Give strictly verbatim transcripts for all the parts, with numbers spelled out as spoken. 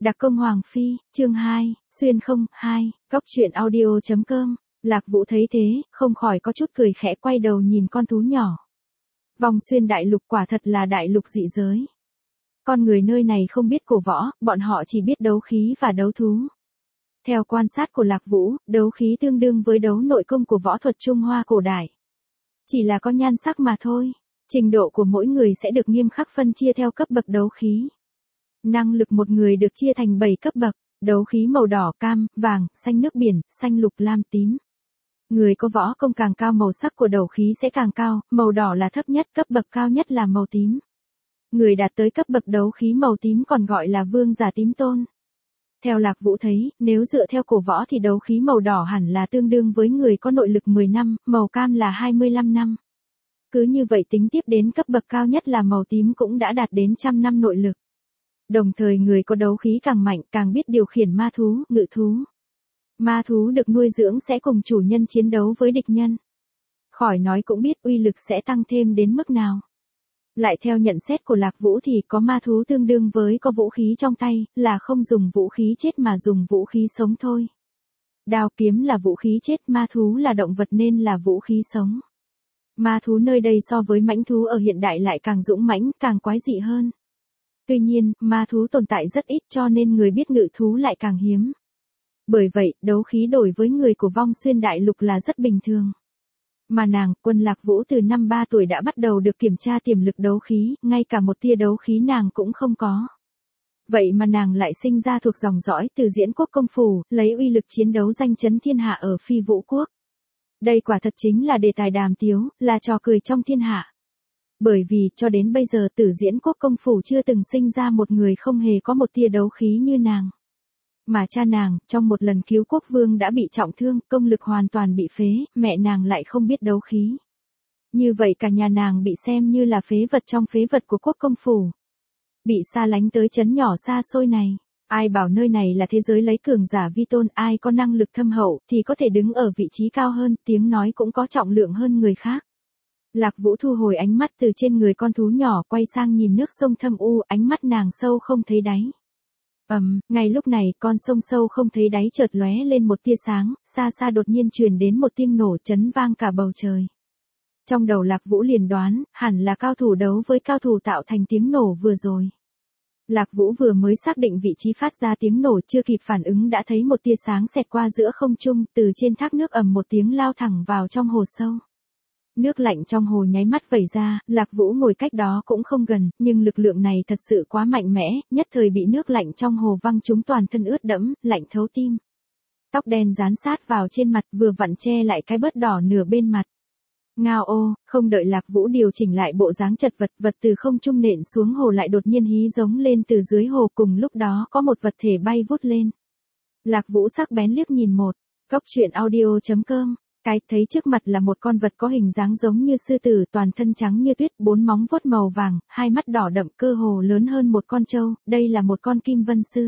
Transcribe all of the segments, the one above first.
Đặc công Hoàng Phi, chương hai, xuyên không, hai, góc truyện audio.com, Lạc Vũ thấy thế, không khỏi có chút cười khẽ quay đầu nhìn con thú nhỏ. Vòng xuyên đại lục quả thật là đại lục dị giới. Con người nơi này không biết cổ võ, bọn họ chỉ biết đấu khí và đấu thú. Theo quan sát của Lạc Vũ, đấu khí tương đương với đấu nội công của võ thuật Trung Hoa cổ đại. Chỉ là có nhan sắc mà thôi, trình độ của mỗi người sẽ được nghiêm khắc phân chia theo cấp bậc đấu khí. Năng lực một người được chia thành bảy cấp bậc, đấu khí màu đỏ, cam, vàng, xanh nước biển, xanh lục, lam, tím. Người có võ công càng cao màu sắc của đấu khí sẽ càng cao, màu đỏ là thấp nhất, cấp bậc cao nhất là màu tím. Người đạt tới cấp bậc đấu khí màu tím còn gọi là vương giả tím tôn. Theo Lạc Vũ thấy, nếu dựa theo cổ võ thì đấu khí màu đỏ hẳn là tương đương với người có nội lực mười năm, màu cam là hai mươi lăm năm. Cứ như vậy tính tiếp đến cấp bậc cao nhất là màu tím cũng đã đạt đến trăm năm nội lực. Đồng thời người có đấu khí càng mạnh càng biết điều khiển ma thú, ngự thú. Ma thú được nuôi dưỡng sẽ cùng chủ nhân chiến đấu với địch nhân. Khỏi nói cũng biết uy lực sẽ tăng thêm đến mức nào. Lại theo nhận xét của Lạc Vũ thì có ma thú tương đương với có vũ khí trong tay, là không dùng vũ khí chết mà dùng vũ khí sống thôi. Đao kiếm là vũ khí chết, ma thú là động vật nên là vũ khí sống. Ma thú nơi đây so với mãnh thú ở hiện đại lại càng dũng mãnh, càng quái dị hơn. Tuy nhiên, ma thú tồn tại rất ít cho nên người biết ngự thú lại càng hiếm. Bởi vậy, đấu khí đổi với người của vong xuyên đại lục là rất bình thường. Mà nàng, Quân Lạc Vũ từ năm ba tuổi đã bắt đầu được kiểm tra tiềm lực đấu khí, ngay cả một tia đấu khí nàng cũng không có. Vậy mà nàng lại sinh ra thuộc dòng dõi từ Diễn Quốc công phủ, lấy uy lực chiến đấu danh chấn thiên hạ ở Phi Vũ Quốc. Đây quả thật chính là đề tài đàm tiếu, là trò cười trong thiên hạ. Bởi vì, cho đến bây giờ Tử Diễn Quốc công phủ chưa từng sinh ra một người không hề có một tia đấu khí như nàng. Mà cha nàng, trong một lần cứu quốc vương đã bị trọng thương, công lực hoàn toàn bị phế, mẹ nàng lại không biết đấu khí. Như vậy cả nhà nàng bị xem như là phế vật trong phế vật của quốc công phủ. Bị xa lánh tới trấn nhỏ xa xôi này. Ai bảo nơi này là thế giới lấy cường giả vi tôn, ai có năng lực thâm hậu thì có thể đứng ở vị trí cao hơn, tiếng nói cũng có trọng lượng hơn người khác. Lạc Vũ thu hồi ánh mắt từ trên người con thú nhỏ quay sang nhìn nước sông thâm u, ánh mắt nàng sâu không thấy đáy. Ầm, um, ngay lúc này con sông sâu không thấy đáy chợt lóe lên một tia sáng, xa xa đột nhiên truyền đến một tiếng nổ chấn vang cả bầu trời. Trong đầu Lạc Vũ liền đoán, hẳn là cao thủ đấu với cao thủ tạo thành tiếng nổ vừa rồi. Lạc Vũ vừa mới xác định vị trí phát ra tiếng nổ chưa kịp phản ứng đã thấy một tia sáng xẹt qua giữa không trung, từ trên thác nước ầm một tiếng lao thẳng vào trong hồ sâu. Nước lạnh trong hồ nháy mắt vẩy ra, Lạc Vũ ngồi cách đó cũng không gần, nhưng lực lượng này thật sự quá mạnh mẽ, nhất thời bị nước lạnh trong hồ văng trúng toàn thân ướt đẫm, lạnh thấu tim. Tóc đen dán sát vào trên mặt vừa vặn che lại cái bớt đỏ nửa bên mặt. Ngao ô, không đợi Lạc Vũ điều chỉnh lại bộ dáng chật vật, vật từ không trung nện xuống hồ lại đột nhiên hí giống lên từ dưới hồ, cùng lúc đó có một vật thể bay vút lên. Lạc Vũ sắc bén liếc nhìn một, góc truyện audio.com. Cái thấy trước mặt là một con vật có hình dáng giống như sư tử, toàn thân trắng như tuyết, bốn móng vuốt màu vàng, hai mắt đỏ đậm, cơ hồ lớn hơn một con trâu, đây là một con kim vân sư.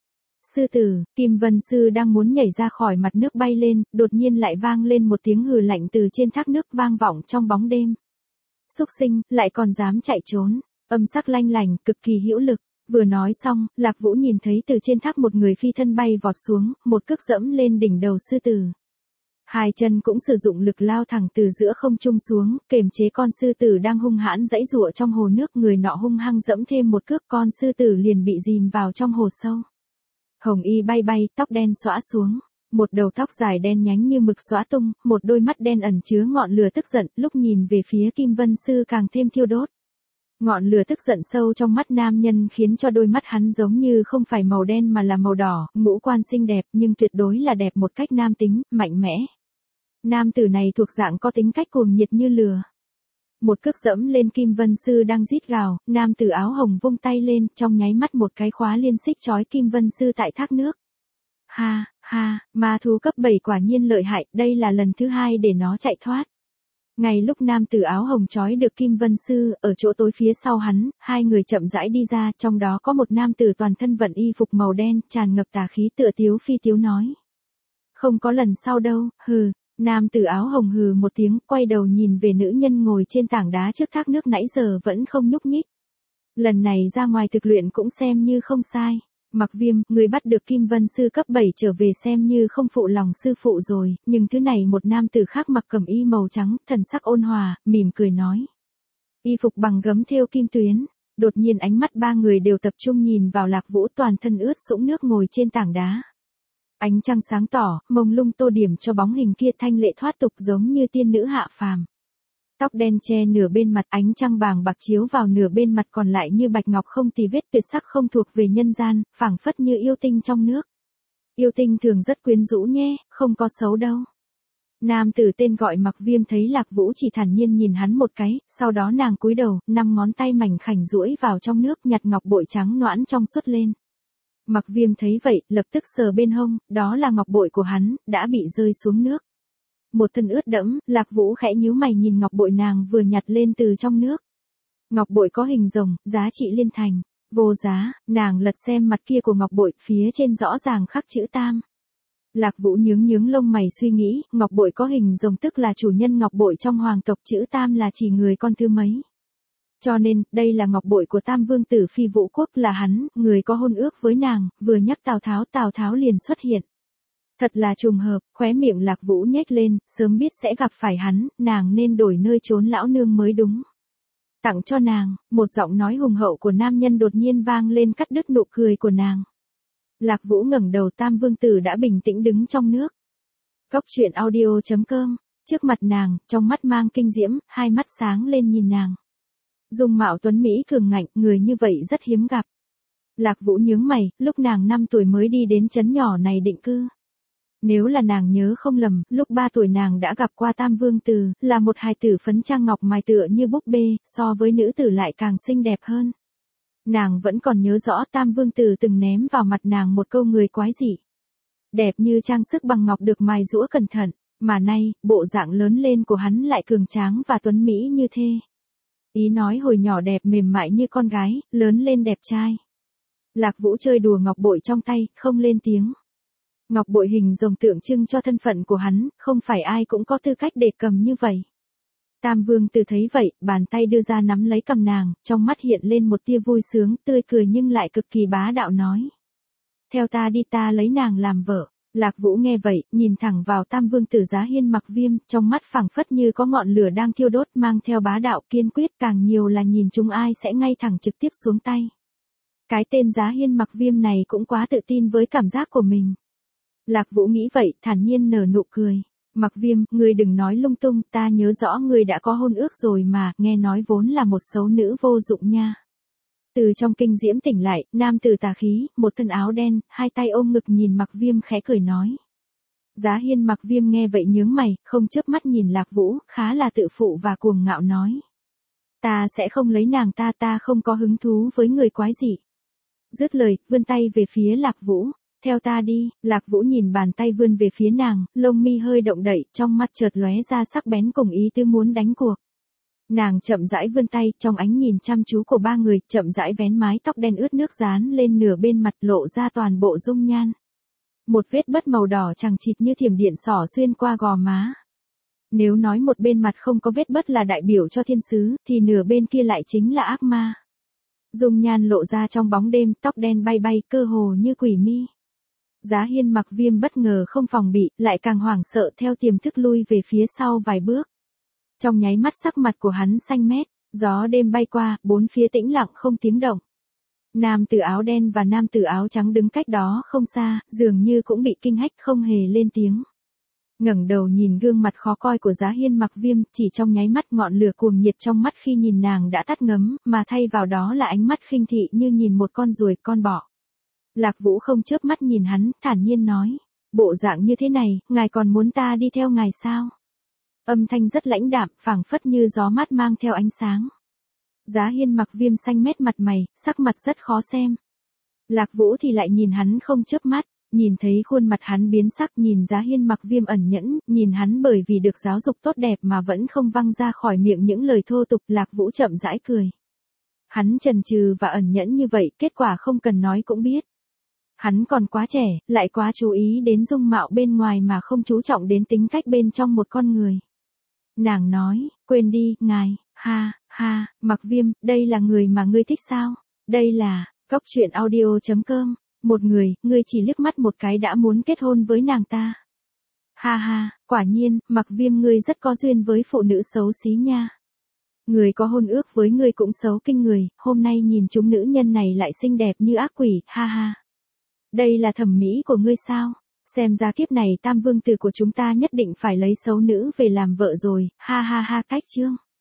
Sư tử, kim vân sư đang muốn nhảy ra khỏi mặt nước bay lên, đột nhiên lại vang lên một tiếng hừ lạnh từ trên thác nước vang vọng trong bóng đêm. Súc sinh, lại còn dám chạy trốn, âm sắc lanh lành, cực kỳ hữu lực. Vừa nói xong, Lạc Vũ nhìn thấy từ trên thác một người phi thân bay vọt xuống, một cước dẫm lên đỉnh đầu sư tử. Hai chân cũng sử dụng lực lao thẳng từ giữa không trung xuống, kềm chế con sư tử đang hung hãn giãy giụa trong hồ nước, người nọ hung hăng dẫm thêm một cước, con sư tử liền bị dìm vào trong hồ sâu. Hồng y bay bay, tóc đen xõa xuống, một đầu tóc dài đen nhánh như mực xõa tung, một đôi mắt đen ẩn chứa ngọn lửa tức giận, lúc nhìn về phía Kim Vân sư càng thêm thiêu đốt. Ngọn lửa tức giận sâu trong mắt nam nhân khiến cho đôi mắt hắn giống như không phải màu đen mà là màu đỏ, ngũ quan xinh đẹp nhưng tuyệt đối là đẹp một cách nam tính, mạnh mẽ. Nam tử này thuộc dạng có tính cách cuồng nhiệt như lửa. Một cước dẫm lên Kim Vân sư đang rít gào, nam tử áo hồng vung tay lên, trong nháy mắt một cái khóa liên xích trói Kim Vân sư tại thác nước. Ha, ha, ma thú cấp bảy quả nhiên lợi hại, đây là lần thứ hai để nó chạy thoát. Ngay lúc nam tử áo hồng trói được Kim Vân sư, ở chỗ tối phía sau hắn, hai người chậm rãi đi ra, trong đó có một nam tử toàn thân vận y phục màu đen, tràn ngập tà khí, tựa tiếu phi tiếu nói. Không có lần sau đâu, hừ. Nam tử áo hồng hừ một tiếng, quay đầu nhìn về nữ nhân ngồi trên tảng đá trước thác nước nãy giờ vẫn không nhúc nhích. Lần này ra ngoài thực luyện cũng xem như không sai. Mặc Viêm, người bắt được Kim Vân sư cấp bảy trở về xem như không phụ lòng sư phụ rồi, nhưng thứ này một nam tử khác mặc cẩm y màu trắng, thần sắc ôn hòa, mỉm cười nói. Y phục bằng gấm thêu kim tuyến. Đột nhiên ánh mắt ba người đều tập trung nhìn vào Lạc Vũ, toàn thân ướt sũng nước ngồi trên tảng đá. Ánh trăng sáng tỏ, mông lung tô điểm cho bóng hình kia thanh lệ thoát tục giống như tiên nữ hạ phàm. Tóc đen che nửa bên mặt, ánh trăng bàng bạc chiếu vào nửa bên mặt còn lại như bạch ngọc không tì vết, tuyệt sắc không thuộc về nhân gian, phảng phất như yêu tinh trong nước. Yêu tinh thường rất quyến rũ nhé, không có xấu đâu. Nam tử tên gọi Mặc Viêm thấy Lạc Vũ chỉ thản nhiên nhìn hắn một cái, sau đó nàng cúi đầu, năm ngón tay mảnh khảnh duỗi vào trong nước nhặt ngọc bội trắng nõn trong suốt lên. Mặc Viêm thấy vậy, lập tức sờ bên hông, đó là ngọc bội của hắn, đã bị rơi xuống nước. Một thân ướt đẫm, Lạc Vũ khẽ nhíu mày nhìn ngọc bội nàng vừa nhặt lên từ trong nước. Ngọc bội có hình rồng, giá trị liên thành, vô giá, nàng lật xem mặt kia của ngọc bội, phía trên rõ ràng khắc chữ Tam. Lạc Vũ nhướng nhướng lông mày suy nghĩ, ngọc bội có hình rồng tức là chủ nhân ngọc bội trong hoàng tộc, chữ Tam là chỉ người con thứ mấy. Cho nên, đây là ngọc bội của Tam vương tử Phi Vũ Quốc, là hắn, người có hôn ước với nàng, vừa nhắc Tào Tháo, Tào Tháo liền xuất hiện. Thật là trùng hợp, khóe miệng Lạc Vũ nhếch lên, sớm biết sẽ gặp phải hắn, nàng nên đổi nơi trốn lão nương mới đúng. Tặng cho nàng, một giọng nói hùng hậu của nam nhân đột nhiên vang lên cắt đứt nụ cười của nàng. Lạc Vũ ngẩng đầu, Tam vương tử đã bình tĩnh đứng trong nước. Góc truyện audio chấm com, trước mặt nàng, trong mắt mang kinh diễm, hai mắt sáng lên nhìn nàng. Dung mạo tuấn mỹ cường ngạnh, người như vậy rất hiếm gặp. Lạc Vũ nhướng mày, lúc nàng năm tuổi mới đi đến trấn nhỏ này định cư. Nếu là nàng nhớ không lầm, lúc ba tuổi nàng đã gặp qua Tam vương tử, là một hài tử phấn trang ngọc mài tựa như búp bê, so với nữ tử lại càng xinh đẹp hơn. Nàng vẫn còn nhớ rõ Tam vương tử từng ném vào mặt nàng một câu người quái dị. Đẹp như trang sức bằng ngọc được mài giũa cẩn thận, mà nay, bộ dạng lớn lên của hắn lại cường tráng và tuấn mỹ như thế. Ý nói hồi nhỏ đẹp mềm mại như con gái, lớn lên đẹp trai. Lạc Vũ chơi đùa ngọc bội trong tay, không lên tiếng. Ngọc bội hình rồng tượng trưng cho thân phận của hắn, không phải ai cũng có tư cách để cầm như vậy. Tam vương tử thấy vậy, bàn tay đưa ra nắm lấy cầm nàng, trong mắt hiện lên một tia vui sướng, tươi cười nhưng lại cực kỳ bá đạo nói. Theo ta đi, ta lấy nàng làm vợ. Lạc Vũ nghe vậy, nhìn thẳng vào Tam vương tử Giá Hiên Mặc Viêm, trong mắt phảng phất như có ngọn lửa đang thiêu đốt, mang theo bá đạo kiên quyết, càng nhiều là nhìn chúng ai sẽ ngay thẳng trực tiếp xuống tay. Cái tên Giá Hiên Mặc Viêm này cũng quá tự tin với cảm giác của mình. Lạc Vũ nghĩ vậy, thản nhiên nở nụ cười. Mặc Viêm, ngươi đừng nói lung tung, ta nhớ rõ ngươi đã có hôn ước rồi mà, nghe nói vốn là một xấu nữ vô dụng nha. Từ trong kinh diễm tỉnh lại, nam tử tà khí, một thân áo đen, hai tay ôm ngực nhìn Mặc Viêm khẽ cười nói. Giá Hiên Mặc Viêm nghe vậy nhướng mày, không chớp mắt nhìn Lạc Vũ, khá là tự phụ và cuồng ngạo nói. Ta sẽ không lấy nàng, ta ta không có hứng thú với người quái dị. Dứt lời, vươn tay về phía Lạc Vũ. Theo ta đi. Lạc Vũ nhìn bàn tay vươn về phía nàng, lông mi hơi động đậy, trong mắt chợt lóe ra sắc bén cùng ý tứ muốn đánh cuộc. Nàng chậm rãi vươn tay, trong ánh nhìn chăm chú của ba người, chậm rãi vén mái tóc đen ướt nước dán lên nửa bên mặt, lộ ra toàn bộ dung nhan. Một vết bớt màu đỏ chằng chịt như thiểm điện xỏ xuyên qua gò má. Nếu nói một bên mặt không có vết bớt là đại biểu cho thiên sứ, thì nửa bên kia lại chính là ác ma. Dung nhan lộ ra trong bóng đêm, tóc đen bay bay, cơ hồ như quỷ mi. Giá Hiên Mặc Viêm bất ngờ không phòng bị, lại càng hoảng sợ, theo tiềm thức lui về phía sau vài bước. Trong nháy mắt sắc mặt của hắn xanh mét, gió đêm bay qua, bốn phía tĩnh lặng không tiếng động. Nam tử áo đen và nam tử áo trắng đứng cách đó không xa, dường như cũng bị kinh hách không hề lên tiếng. Ngẩng đầu nhìn gương mặt khó coi của Giá Hiên Mặc Viêm, chỉ trong nháy mắt ngọn lửa cuồng nhiệt trong mắt khi nhìn nàng đã tắt ngấm, mà thay vào đó là ánh mắt khinh thị như nhìn một con ruồi, con bọ. Lạc Vũ không chớp mắt nhìn hắn, thản nhiên nói, bộ dạng như thế này, ngài còn muốn ta đi theo ngài sao? Âm thanh rất lãnh đạm, phảng phất như gió mát mang theo ánh sáng. Giá Hiên Mặc Viêm xanh mét mặt mày, sắc mặt rất khó xem. Lạc Vũ thì lại nhìn hắn không chớp mắt, nhìn thấy khuôn mặt hắn biến sắc, nhìn Giá Hiên Mặc Viêm ẩn nhẫn, nhìn hắn bởi vì được giáo dục tốt đẹp mà vẫn không văng ra khỏi miệng những lời thô tục, Lạc Vũ chậm rãi cười. Hắn chần chừ và ẩn nhẫn như vậy, kết quả không cần nói cũng biết. Hắn còn quá trẻ, lại quá chú ý đến dung mạo bên ngoài mà không chú trọng đến tính cách bên trong một con người. Nàng nói, quên đi, ngài, ha, ha, Mặc Viêm, đây là người mà ngươi thích sao? Đây là, góc truyện audio chấm com. Một người, ngươi chỉ liếc mắt một cái đã muốn kết hôn với nàng ta. Ha ha, quả nhiên, Mặc Viêm ngươi rất có duyên với phụ nữ xấu xí nha. Người có hôn ước với ngươi cũng xấu kinh người, hôm nay nhìn chúng nữ nhân này lại xinh đẹp như ác quỷ, ha ha. Đây là thẩm mỹ của ngươi sao? Xem ra kiếp này tam vương tử của chúng ta nhất định phải lấy xấu nữ về làm vợ rồi, ha ha ha. Cách chương